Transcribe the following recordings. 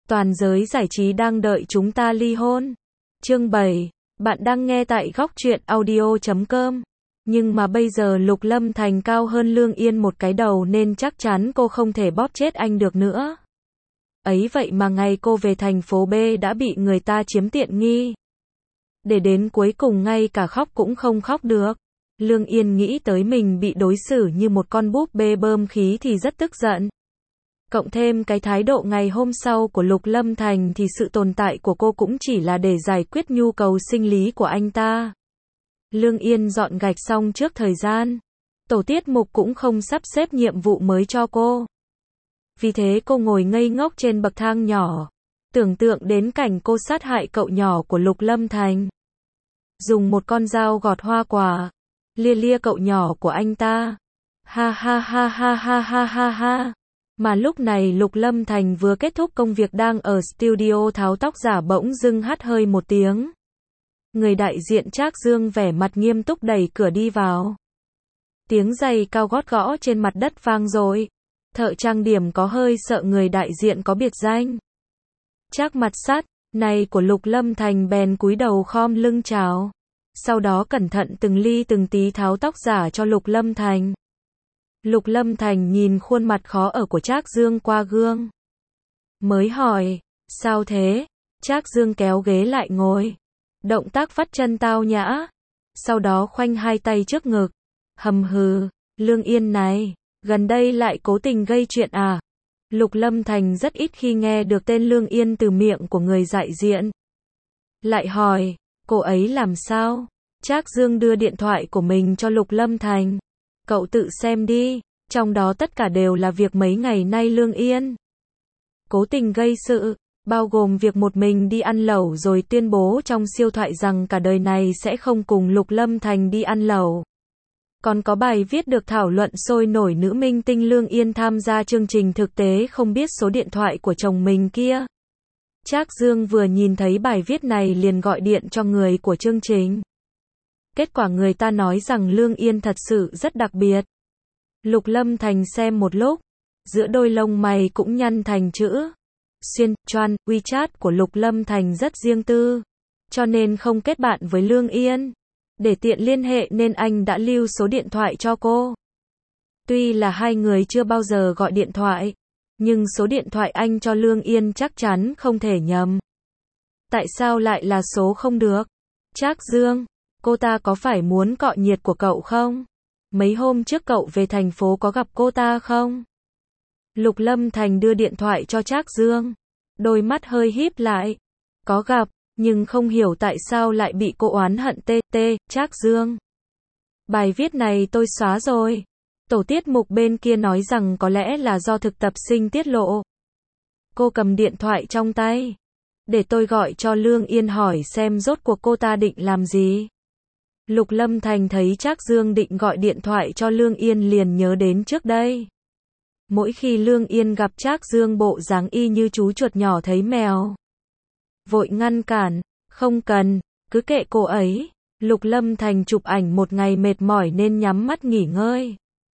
Toàn giới giải trí đang đợi chúng ta ly hôn. Chương 7. Bạn đang nghe tại góc truyện audio.com. Nhưng mà bây giờ Lục Lâm Thành cao hơn Lương Yên một cái đầu nên chắc chắn cô không thể bóp chết anh được nữa. Ấy vậy mà ngày cô về thành phố B đã bị người ta chiếm tiện nghi. Để đến cuối cùng ngay cả khóc cũng không khóc được. Lương Yên nghĩ tới mình bị đối xử như một con búp bê bơm khí thì rất tức giận. Cộng thêm cái thái độ ngày hôm sau của Lục Lâm Thành thì sự tồn tại của cô cũng chỉ là để giải quyết nhu cầu sinh lý của anh ta. Lương Yên dọn gạch xong trước thời gian. Tổ tiết mục cũng không sắp xếp nhiệm vụ mới cho cô. Vì thế cô ngồi ngây ngốc trên bậc thang nhỏ. Tưởng tượng đến cảnh cô sát hại cậu nhỏ của Lục Lâm Thành. Dùng một con dao gọt hoa quả. Lia lia cậu nhỏ của anh ta. Ha ha ha ha ha ha ha ha. Mà lúc này Lục Lâm Thành vừa kết thúc công việc đang ở studio tháo tóc giả bỗng dưng hắt hơi một tiếng. Người đại diện Trác Dương vẻ mặt nghiêm túc đẩy cửa đi vào. Tiếng giày cao gót gõ trên mặt đất vang dội. Thợ trang điểm có hơi sợ người đại diện có biệt danh. Trác mặt sắt, này của Lục Lâm Thành bèn cúi đầu khom lưng chào. Sau đó cẩn thận từng ly từng tí tháo tóc giả cho Lục Lâm Thành. Lục Lâm Thành nhìn khuôn mặt khó ở của Trác Dương qua gương. Mới hỏi, sao thế? Trác Dương kéo ghế lại ngồi. Động tác vắt chân tao nhã. Sau đó khoanh hai tay trước ngực. Hầm hừ, Lương Yên này, gần đây lại cố tình gây chuyện à? Lục Lâm Thành rất ít khi nghe được tên Lương Yên từ miệng của người đại diện. Lại hỏi, cô ấy làm sao? Trác Dương đưa điện thoại của mình cho Lục Lâm Thành. Cậu tự xem đi, trong đó tất cả đều là việc mấy ngày nay Lương Yên cố tình gây sự, bao gồm việc một mình đi ăn lẩu rồi tuyên bố trong siêu thoại rằng cả đời này sẽ không cùng Lục Lâm Thành đi ăn lẩu. Còn có bài viết được thảo luận sôi nổi nữ minh tinh Lương Yên tham gia chương trình thực tế không biết số điện thoại của chồng mình kia. Trác Dương vừa nhìn thấy bài viết này liền gọi điện cho người của chương trình. Kết quả người ta nói rằng Lương Yên thật sự rất đặc biệt. Lục Lâm Thành xem một lúc, giữa đôi lông mày cũng nhăn thành chữ xuyên, choan, WeChat của Lục Lâm Thành rất riêng tư, cho nên không kết bạn với Lương Yên. Để tiện liên hệ nên anh đã lưu số điện thoại cho cô. Tuy là hai người chưa bao giờ gọi điện thoại, nhưng số điện thoại anh cho Lương Yên chắc chắn không thể nhầm. Tại sao lại là số không được? Trác Dương, cô ta có phải muốn cọ nhiệt của cậu không? Mấy hôm trước cậu về thành phố có gặp cô ta không? Lục Lâm Thành đưa điện thoại cho Trác Dương. Đôi mắt hơi híp lại. Có gặp, nhưng không hiểu tại sao lại bị cô oán hận Trác Dương. Bài viết này tôi xóa rồi. Tổ tiết mục bên kia nói rằng có lẽ là do thực tập sinh tiết lộ. Cô cầm điện thoại trong tay. Để tôi gọi cho Lương Yên hỏi xem rốt cuộc cô ta định làm gì. Lục Lâm Thành thấy Trác Dương định gọi điện thoại cho Lương Yên liền nhớ đến trước đây. Mỗi khi Lương Yên gặp Trác Dương bộ dáng y như chú chuột nhỏ thấy mèo. Vội ngăn cản, không cần, cứ kệ cô ấy. Lục Lâm Thành chụp ảnh một ngày mệt mỏi nên nhắm mắt nghỉ ngơi.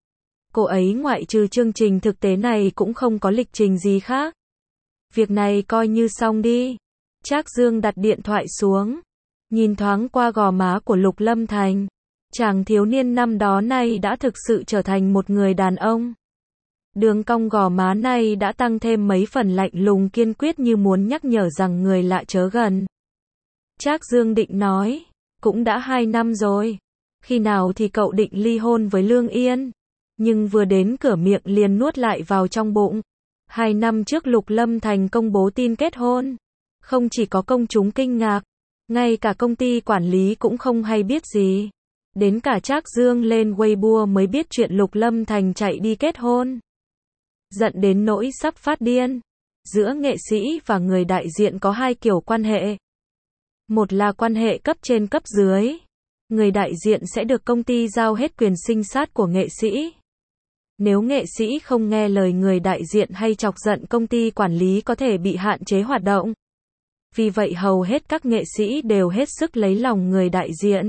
Cô ấy ngoại trừ chương trình thực tế này cũng không có lịch trình gì khác. Việc này coi như xong đi. Trác Dương đặt điện thoại xuống. Nhìn thoáng qua gò má của Lục Lâm Thành. Chàng thiếu niên năm đó nay đã thực sự trở thành một người đàn ông. Đường cong gò má này đã tăng thêm mấy phần lạnh lùng kiên quyết như muốn nhắc nhở rằng người lạ chớ gần. Trác Dương định nói, cũng đã 2 năm rồi. Khi nào thì cậu định ly hôn với Lương Yên? Nhưng vừa đến cửa miệng liền nuốt lại vào trong bụng. 2 năm trước Lục Lâm Thành công bố tin kết hôn. Không chỉ có công chúng kinh ngạc, ngay cả công ty quản lý cũng không hay biết gì. Đến cả Trác Dương lên Weibo mới biết chuyện Lục Lâm Thành chạy đi kết hôn. Giận đến nỗi sắp phát điên. Giữa nghệ sĩ và người đại diện có hai kiểu quan hệ. Một là quan hệ cấp trên cấp dưới. Người đại diện sẽ được công ty giao hết quyền sinh sát của nghệ sĩ. Nếu nghệ sĩ không nghe lời người đại diện hay chọc giận công ty quản lý có thể bị hạn chế hoạt động. Vì vậy hầu hết các nghệ sĩ đều hết sức lấy lòng người đại diện.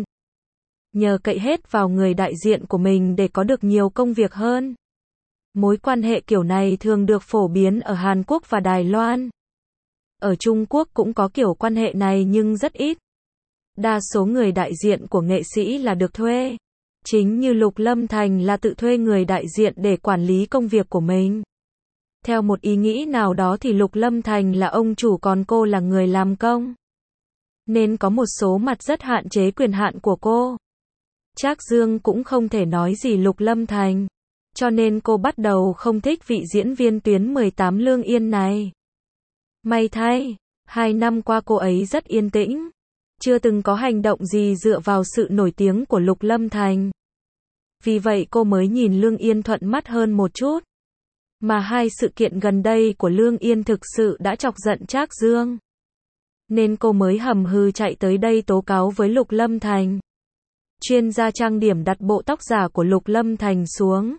Nhờ cậy hết vào người đại diện của mình để có được nhiều công việc hơn. Mối quan hệ kiểu này thường được phổ biến ở Hàn Quốc và Đài Loan. Ở Trung Quốc cũng có kiểu quan hệ này nhưng rất ít. Đa số người đại diện của nghệ sĩ là được thuê. Chính như Lục Lâm Thành là tự thuê người đại diện để quản lý công việc của mình. Theo một ý nghĩ nào đó thì Lục Lâm Thành là ông chủ còn cô là người làm công. Nên có một số mặt rất hạn chế quyền hạn của cô. Trác Dương cũng không thể nói gì Lục Lâm Thành. Cho nên cô bắt đầu không thích vị diễn viên tuyến 18 Lương Yên này. May thay, 2 năm qua cô ấy rất yên tĩnh. Chưa từng có hành động gì dựa vào sự nổi tiếng của Lục Lâm Thành. Vì vậy cô mới nhìn Lương Yên thuận mắt hơn một chút. Mà hai sự kiện gần đây của Lương Yên thực sự đã chọc giận Trác Dương. Nên cô mới hầm hừ chạy tới đây tố cáo với Lục Lâm Thành. Chuyên gia trang điểm đặt bộ tóc giả của Lục Lâm Thành xuống.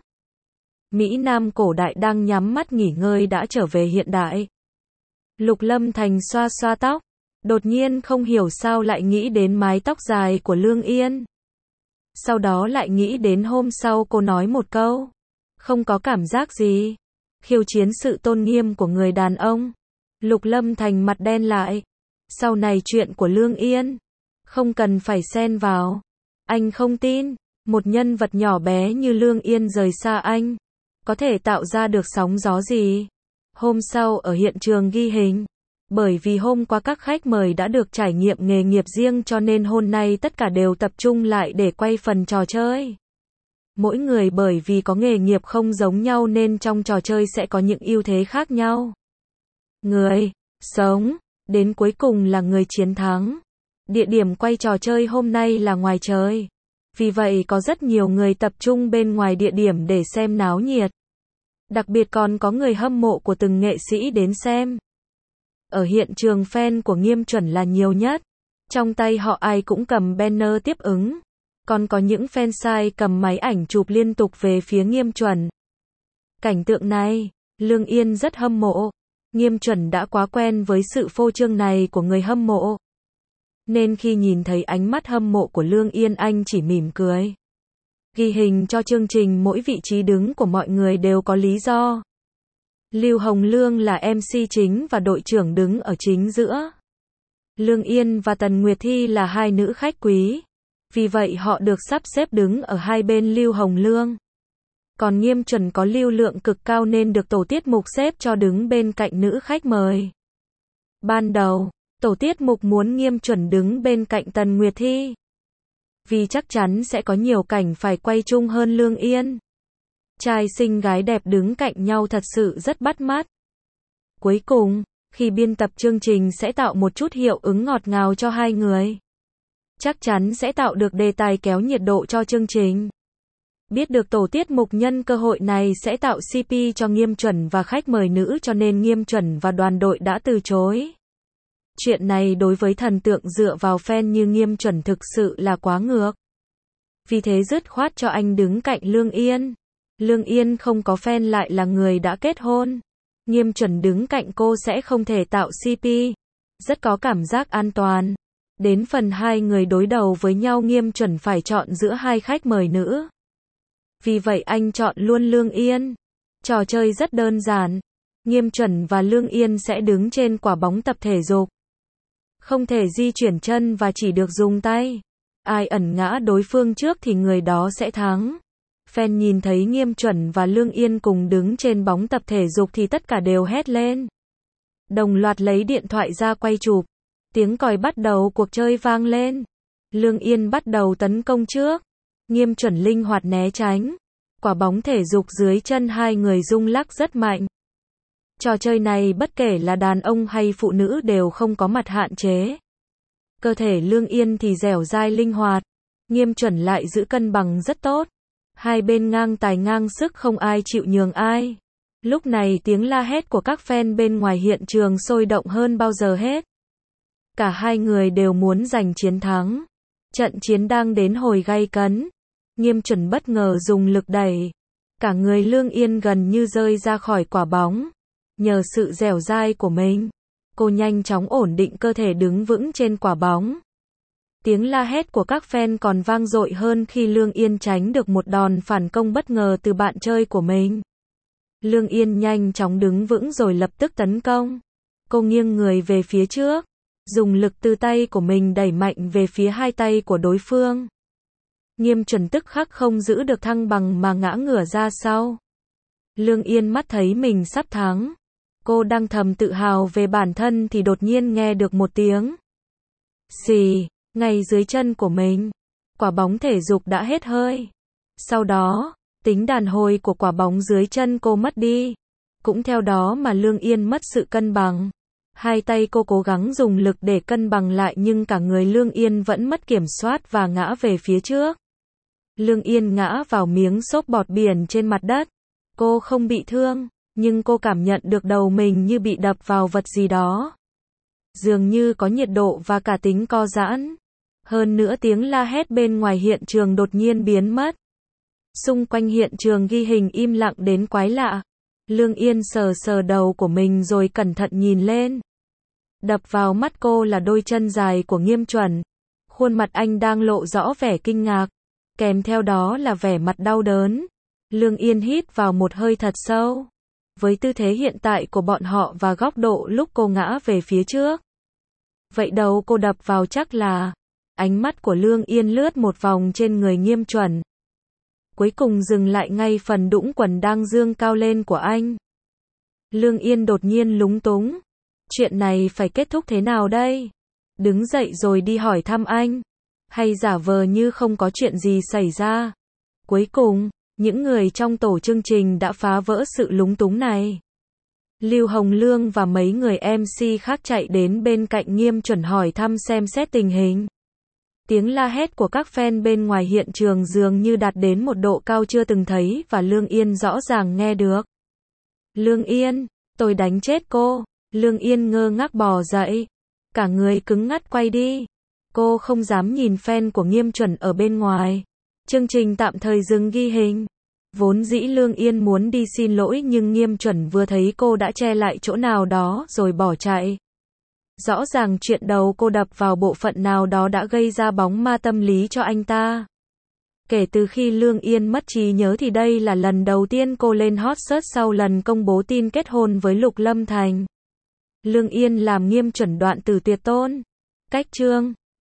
Mỹ Nam cổ đại đang nhắm mắt nghỉ ngơi đã trở về hiện đại. Lục Lâm Thành xoa xoa tóc. Đột nhiên không hiểu sao lại nghĩ đến mái tóc dài của Lương Yên. Sau đó lại nghĩ đến hôm sau cô nói một câu. Không có cảm giác gì. Khiêu chiến sự tôn nghiêm của người đàn ông. Lục Lâm Thành mặt đen lại. Sau này chuyện của Lương Yên. Không cần phải xen vào. Anh không tin. Một nhân vật nhỏ bé như Lương Yên rời xa anh. Có thể tạo ra được sóng gió gì. Hôm sau ở hiện trường ghi hình. Bởi vì hôm qua các khách mời đã được trải nghiệm nghề nghiệp riêng cho nên hôm nay tất cả đều tập trung lại để quay phần trò chơi. Mỗi người bởi vì có nghề nghiệp không giống nhau nên trong trò chơi sẽ có những ưu thế khác nhau. Người sống đến cuối cùng là người chiến thắng. Địa điểm quay trò chơi hôm nay là ngoài trời. Vì vậy có rất nhiều người tập trung bên ngoài địa điểm để xem náo nhiệt. Đặc biệt còn có người hâm mộ của từng nghệ sĩ đến xem. Ở hiện trường fan của Nghiêm Chuẩn là nhiều nhất. Trong tay họ ai cũng cầm banner tiếp ứng. Còn có những fan sai cầm máy ảnh chụp liên tục về phía Nghiêm Chuẩn. Cảnh tượng này, Lương Yên rất hâm mộ. Nghiêm Chuẩn đã quá quen với sự phô trương này của người hâm mộ. Nên khi nhìn thấy ánh mắt hâm mộ của Lương Yên anh chỉ mỉm cười. Ghi hình cho chương trình mỗi vị trí đứng của mọi người đều có lý do. Lưu Hồng Lương là MC chính và đội trưởng đứng ở chính giữa. Lương Yên và Tần Nguyệt Thi là hai nữ khách quý. Vì vậy họ được sắp xếp đứng ở hai bên Lưu Hồng Lương. Còn Nghiêm Chuẩn có lưu lượng cực cao nên được tổ tiết mục xếp cho đứng bên cạnh nữ khách mời. Ban đầu, tổ tiết mục muốn Nghiêm Chuẩn đứng bên cạnh Tần Nguyệt Thi. Vì chắc chắn sẽ có nhiều cảnh phải quay chung hơn Lương Yên. Trai xinh gái đẹp đứng cạnh nhau thật sự rất bắt mắt. Cuối cùng, khi biên tập chương trình sẽ tạo một chút hiệu ứng ngọt ngào cho hai người. Chắc chắn sẽ tạo được đề tài kéo nhiệt độ cho chương trình. Biết được tổ tiết mục nhân cơ hội này sẽ tạo CP cho Nghiêm Chuẩn và khách mời nữ cho nên Nghiêm Chuẩn và đoàn đội đã từ chối. Chuyện này đối với thần tượng dựa vào fan như Nghiêm Chuẩn thực sự là quá ngược. Vì thế dứt khoát cho anh đứng cạnh Lương Yên. Lương Yên không có fan lại là người đã kết hôn. Nghiêm Chuẩn đứng cạnh cô sẽ không thể tạo CP. Rất có cảm giác an toàn. Đến phần hai người đối đầu với nhau Nghiêm Chuẩn phải chọn giữa hai khách mời nữ. Vì vậy anh chọn luôn Lương Yên. Trò chơi rất đơn giản. Nghiêm Chuẩn và Lương Yên sẽ đứng trên quả bóng tập thể dục. Không thể di chuyển chân và chỉ được dùng tay. Ai ẩn ngã đối phương trước thì người đó sẽ thắng. Fan nhìn thấy Nghiêm Chuẩn và Lương Yên cùng đứng trên bóng tập thể dục thì tất cả đều hét lên. Đồng loạt lấy điện thoại ra quay chụp. Tiếng còi bắt đầu cuộc chơi vang lên. Lương Yên bắt đầu tấn công trước. Nghiêm Chuẩn linh hoạt né tránh. Quả bóng thể dục dưới chân hai người rung lắc rất mạnh. Trò chơi này bất kể là đàn ông hay phụ nữ đều không có mặt hạn chế. Cơ thể Lương Yên thì dẻo dai linh hoạt. Nghiêm Chuẩn lại giữ cân bằng rất tốt. Hai bên ngang tài ngang sức không ai chịu nhường ai. Lúc này tiếng la hét của các fan bên ngoài hiện trường sôi động hơn bao giờ hết. Cả hai người đều muốn giành chiến thắng. Trận chiến đang đến hồi gay cấn. Nghiêm Chuẩn bất ngờ dùng lực đẩy. Cả người Lương Yên gần như rơi ra khỏi quả bóng. Nhờ sự dẻo dai của mình, cô nhanh chóng ổn định cơ thể đứng vững trên quả bóng. Tiếng la hét của các fan còn vang dội hơn khi Lương Yên tránh được một đòn phản công bất ngờ từ bạn chơi của mình. Lương Yên nhanh chóng đứng vững rồi lập tức tấn công. Cô nghiêng người về phía trước, dùng lực từ tay của mình đẩy mạnh về phía hai tay của đối phương. Nghiêm Chuẩn tức khắc không giữ được thăng bằng mà ngã ngửa ra sau. Lương Yên mắt thấy mình sắp thắng. Cô đang thầm tự hào về bản thân thì đột nhiên nghe được một tiếng xì, ngay dưới chân của mình. Quả bóng thể dục đã hết hơi. Sau đó, tính đàn hồi của quả bóng dưới chân cô mất đi. Cũng theo đó mà Lương Yên mất sự cân bằng. Hai tay cô cố gắng dùng lực để cân bằng lại nhưng cả người Lương Yên vẫn mất kiểm soát và ngã về phía trước. Lương Yên ngã vào miếng xốp bọt biển trên mặt đất. Cô không bị thương, nhưng cô cảm nhận được đầu mình như bị đập vào vật gì đó. Dường như có nhiệt độ và cả tính co giãn. Hơn nữa tiếng la hét bên ngoài hiện trường đột nhiên biến mất. Xung quanh hiện trường ghi hình im lặng đến quái lạ. Lương Yên sờ sờ đầu của mình rồi cẩn thận nhìn lên. Đập vào mắt cô là đôi chân dài của Nghiêm Chuẩn. Khuôn mặt anh đang lộ rõ vẻ kinh ngạc, kèm theo đó là vẻ mặt đau đớn. Lương Yên hít vào một hơi thật sâu. Với tư thế hiện tại của bọn họ và góc độ lúc cô ngã về phía trước, vậy đầu cô đập vào chắc là... Ánh mắt của Lương Yên lướt một vòng trên người Nghiêm Chuẩn, cuối cùng dừng lại ngay phần đũng quần đang dương cao lên của anh. Lương Yên đột nhiên lúng túng. Chuyện này phải kết thúc thế nào đây? Đứng dậy rồi đi hỏi thăm anh, hay giả vờ như không có chuyện gì xảy ra? Cuối cùng, những người trong tổ chương trình đã phá vỡ sự lúng túng này. Lưu Hồng Lương và mấy người MC khác chạy đến bên cạnh Nghiêm Chuẩn hỏi thăm xem xét tình hình. Tiếng la hét của các fan bên ngoài hiện trường dường như đạt đến một độ cao chưa từng thấy và Lương Yên rõ ràng nghe được. Lương Yên, tôi đánh chết cô. Lương Yên ngơ ngác bò dậy, cả người cứng ngắt quay đi. Cô không dám nhìn fan của Nghiêm Chuẩn ở bên ngoài. Chương trình tạm thời dừng ghi hình. Vốn dĩ Lương Yên muốn đi xin lỗi nhưng Nghiêm Chuẩn vừa thấy cô đã che lại chỗ nào đó rồi bỏ chạy. Rõ ràng chuyện đầu cô đập vào bộ phận nào đó đã gây ra bóng ma tâm lý cho anh ta. Kể từ khi Lương Yên mất trí nhớ thì đây là lần đầu tiên cô lên hot search sau lần công bố tin kết hôn với Lục Lâm Thành. Lương Yên làm Nghiêm Chuẩn đoạn tử tuyệt tôn. Cách chương